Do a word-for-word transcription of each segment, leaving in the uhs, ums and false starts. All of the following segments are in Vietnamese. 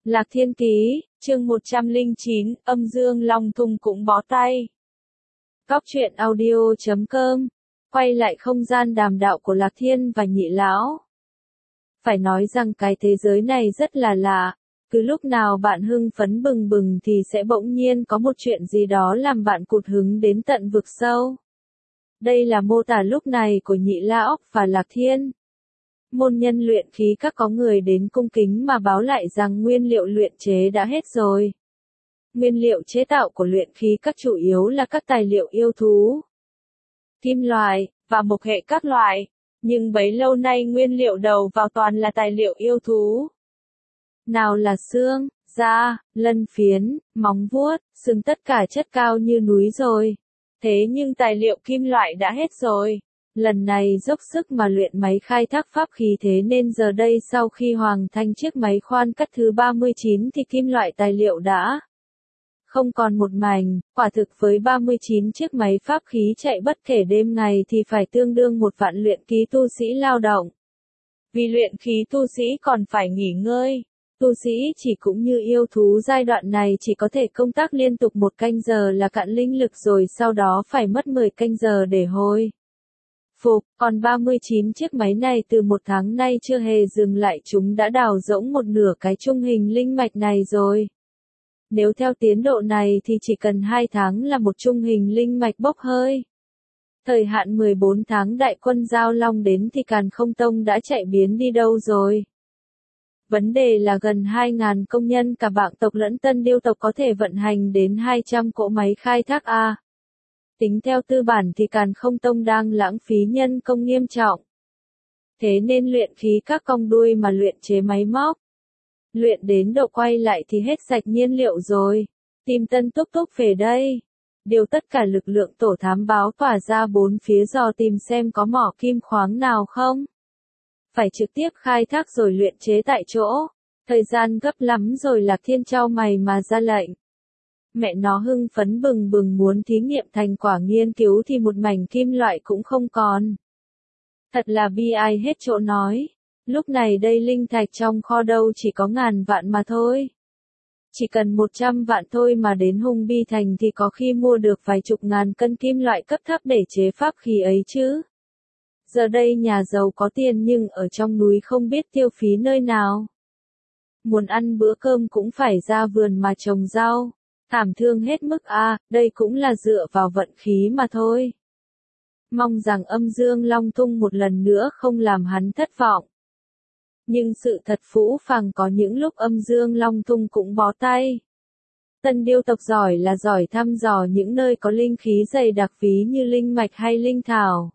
Lạc Thiên Ký, chương một trăm lẻ chín, âm dương long thung cũng bó tay. Góc truyện audio chấm com, quay lại không gian đàm đạo của Lạc Thiên và Nhị Lão. Phải nói rằng cái thế giới này rất là lạ, cứ lúc nào bạn hưng phấn bừng bừng thì sẽ bỗng nhiên có một chuyện gì đó làm bạn cụt hứng đến tận vực sâu. Đây là mô tả lúc này của Nhị Lão và Lạc Thiên. Môn nhân luyện khí các có người đến cung kính mà báo lại rằng nguyên liệu luyện chế đã hết rồi. Nguyên liệu chế tạo của luyện khí các chủ yếu là các tài liệu yêu thú, kim loại, và mộc hệ các loại, nhưng bấy lâu nay nguyên liệu đầu vào toàn là tài liệu yêu thú. Nào là xương, da, lân phiến, móng vuốt, xương, tất cả chất cao như núi rồi. Thế nhưng tài liệu kim loại đã hết rồi. Lần này dốc sức mà luyện máy khai thác pháp khí, thế nên giờ đây sau khi hoàn thành chiếc máy khoan cắt thứ ba mươi chín thì kim loại tài liệu đã không còn một mảnh. Quả thực với ba mươi chín chiếc máy pháp khí chạy bất kể đêm ngày thì phải tương đương một vạn luyện khí tu sĩ lao động. Vì luyện khí tu sĩ còn phải nghỉ ngơi. Tu sĩ chỉ cũng như yêu thú giai đoạn này chỉ có thể công tác liên tục một canh giờ là cạn linh lực, rồi sau đó phải mất mười canh giờ để hồi phục. Còn ba mươi chín chiếc máy này từ một tháng nay chưa hề dừng lại, chúng đã đào rỗng một nửa cái trung hình linh mạch này rồi. Nếu theo tiến độ này thì chỉ cần hai tháng là một trung hình linh mạch bốc hơi. Thời hạn mười bốn tháng đại quân Giao Long đến thì Càn Không Tông đã chạy biến đi đâu rồi? Vấn đề là gần hai nghìn công nhân cả Bạng tộc lẫn Tân Điêu tộc có thể vận hành đến hai trăm cỗ máy khai thác A. Tính theo tư bản thì Càn Không Tông đang lãng phí nhân công nghiêm trọng. Thế nên luyện khí các cong đuôi mà luyện chế máy móc. Luyện đến độ quay lại thì hết sạch nhiên liệu rồi. Tìm Tân Túc Túc về đây. Điều tất cả lực lượng tổ thám báo tỏa ra bốn phía dò tìm xem có mỏ kim khoáng nào không. Phải trực tiếp khai thác rồi luyện chế tại chỗ. Thời gian gấp lắm rồi. Lạc Thiên chau mày mà ra lệnh. Mẹ nó hưng phấn bừng bừng muốn thí nghiệm thành quả nghiên cứu thì một mảnh kim loại cũng không còn. Thật là bi ai hết chỗ nói. Lúc này đây linh thạch trong kho đâu chỉ có ngàn vạn mà thôi. Chỉ cần một trăm vạn thôi mà đến Hung Bi Thành thì có khi mua được vài chục ngàn cân kim loại cấp thấp để chế pháp khí ấy chứ. Giờ đây nhà giàu có tiền nhưng ở trong núi không biết tiêu phí nơi nào. Muốn ăn bữa cơm cũng phải ra vườn mà trồng rau. Thảm thương hết mức a, đây cũng là dựa vào vận khí mà thôi. Mong rằng âm dương long thung một lần nữa không làm hắn thất vọng. Nhưng sự thật phũ phàng, có những lúc âm dương long thung cũng bó tay. Tân Điêu tộc giỏi là giỏi thăm dò những nơi có linh khí dày đặc ví như linh mạch hay linh thảo.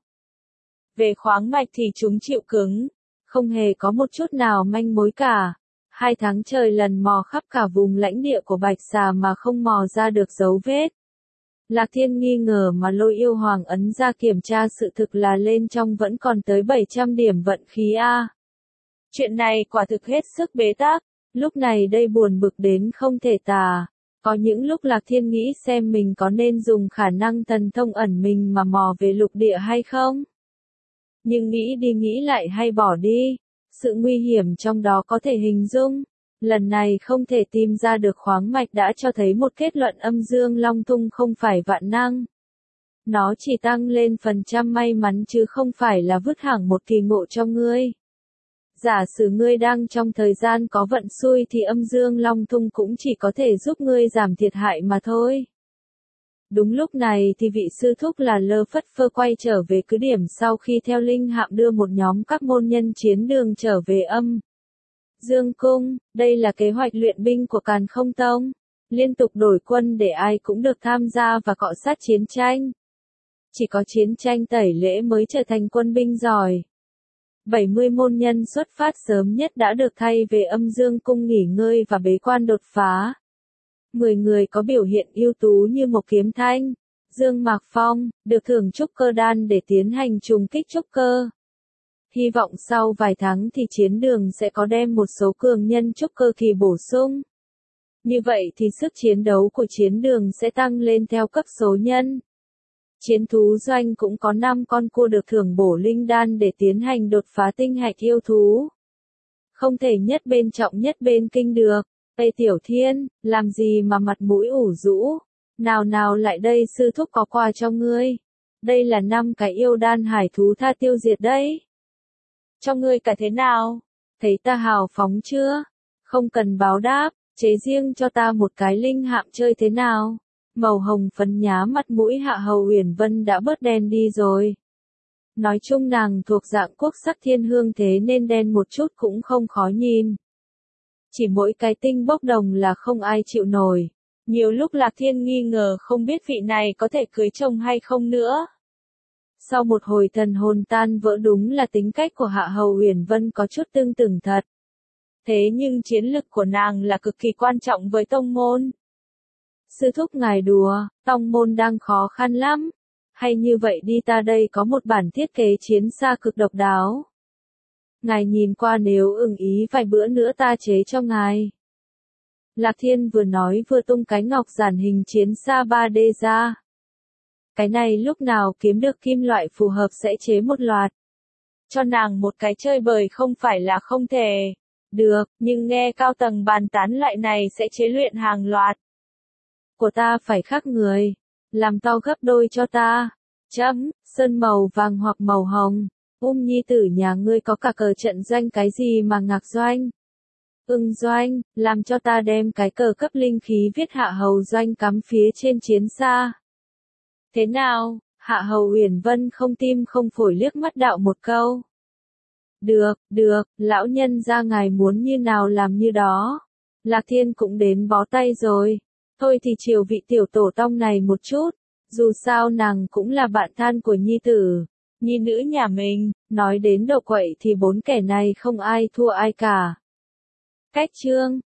Về khoáng mạch thì chúng chịu cứng, không hề có một chút nào manh mối cả. Hai tháng trời lần mò khắp cả vùng lãnh địa của Bạch Xà mà không mò ra được dấu vết. Lạc Thiên nghi ngờ mà lôi yêu hoàng ấn ra kiểm tra, sự thực là lên trong vẫn còn tới bảy trăm điểm vận khí A. Chuyện này quả thực hết sức bế tắc, lúc này đây buồn bực đến không thể tả. Có những lúc Lạc Thiên nghĩ xem mình có nên dùng khả năng thần thông ẩn mình mà mò về lục địa hay không. Nhưng nghĩ đi nghĩ lại hay bỏ đi. Sự nguy hiểm trong đó có thể hình dung. Lần này không thể tìm ra được khoáng mạch đã cho thấy một kết luận, âm dương long thung không phải vạn năng. Nó chỉ tăng lên phần trăm may mắn chứ không phải là vứt hẳn một kỳ ngộ cho ngươi. Giả sử ngươi đang trong thời gian có vận xui thì âm dương long thung cũng chỉ có thể giúp ngươi giảm thiệt hại mà thôi. Đúng lúc này thì vị sư thúc là Lơ Phất Phơ quay trở về cứ điểm sau khi theo linh hạm đưa một nhóm các môn nhân chiến đường trở về âm Dương Cung. Đây là kế hoạch luyện binh của Càn Không Tông. Liên tục đổi quân để ai cũng được tham gia và cọ sát chiến tranh. Chỉ có chiến tranh tẩy lễ mới trở thành quân binh giỏi. bảy mươi môn nhân xuất phát sớm nhất đã được thay về âm Dương Cung nghỉ ngơi và bế quan đột phá. mười người có biểu hiện ưu tú như Mộc Kiếm Thanh, Dương Mạc Phong, được thưởng trúc cơ đan để tiến hành trùng kích trúc cơ. Hy vọng sau vài tháng thì chiến đường sẽ có đem một số cường nhân trúc cơ kỳ bổ sung. Như vậy thì sức chiến đấu của chiến đường sẽ tăng lên theo cấp số nhân. Chiến thú doanh cũng có năm con cua được thưởng bổ linh đan để tiến hành đột phá tinh hạch yêu thú. Không thể nhất bên trọng nhất bên kinh được. Ê Tiểu Thiên, làm gì mà mặt mũi ủ rũ? Nào nào lại đây, sư thúc có quà cho ngươi. Đây là năm cái yêu đan hải thú tha tiêu diệt đấy. Cho ngươi cả thế nào? Thấy ta hào phóng chưa? Không cần báo đáp, chế riêng cho ta một cái linh hạm chơi thế nào? Màu hồng phấn nhá mặt mũi Hạ Hầu Uyển Vân đã bớt đen đi rồi. Nói chung nàng thuộc dạng quốc sắc thiên hương thế nên đen một chút cũng không khó nhìn. Chỉ mỗi cái tinh bốc đồng là không ai chịu nổi. Nhiều lúc Lạc Thiên nghi ngờ không biết vị này có thể cưới chồng hay không nữa. Sau một hồi thần hồn tan vỡ, đúng là tính cách của Hạ Hầu Uyển Vân có chút tương tự thật. Thế nhưng chiến lực của nàng là cực kỳ quan trọng với tông môn. Sư thúc ngài đùa, tông môn đang khó khăn lắm. Hay như vậy đi, ta đây có một bản thiết kế chiến xa cực độc đáo. Ngài nhìn qua, nếu ưng ý vài bữa nữa ta chế cho ngài. Lạc Thiên vừa nói vừa tung cái ngọc giản hình chiến xa ba D ra. Cái này lúc nào kiếm được kim loại phù hợp sẽ chế một loạt. Cho nàng một cái chơi bời không phải là không thể. Được, nhưng nghe cao tầng bàn tán loại này sẽ chế luyện hàng loạt. Của ta phải khác người. Làm to gấp đôi cho ta. Chấm, sơn màu vàng hoặc màu hồng. Um nhi tử nhà ngươi có cả cờ trận doanh cái gì mà ngạc doanh? Ưng doanh, làm cho ta đem cái cờ cấp linh khí viết Hạ Hầu doanh cắm phía trên chiến xa. Thế nào? Hạ Hầu Uyển Vân không tim không phổi liếc mắt đạo một câu. Được, được, lão nhân ra ngài muốn như nào làm như đó. Lạc Thiên cũng đến bó tay rồi. Thôi thì chiều vị tiểu tổ tông này một chút. Dù sao nàng cũng là bạn thân của nhi tử. Nhi nữ nhà mình, nói đến độ quậy thì bốn kẻ này không ai thua ai cả. Cách chương